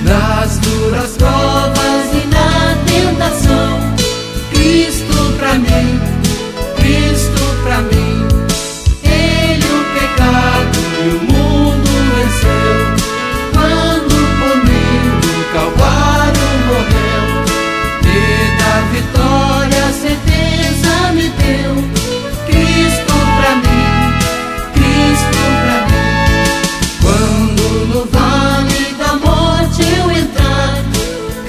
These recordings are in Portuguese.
nas duras provas e na tentação. Cristo pra mim, Cristo pra mim. Ele o pecado e o mundo venceu, quando por mim no Calvário morreu. Me dá vitória, a sentença me deu. Cristo pra mim, Cristo pra mim. Quando no vale da morte eu entrar,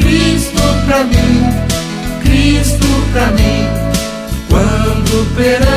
Cristo pra mim, Cristo pra mim. Quando perante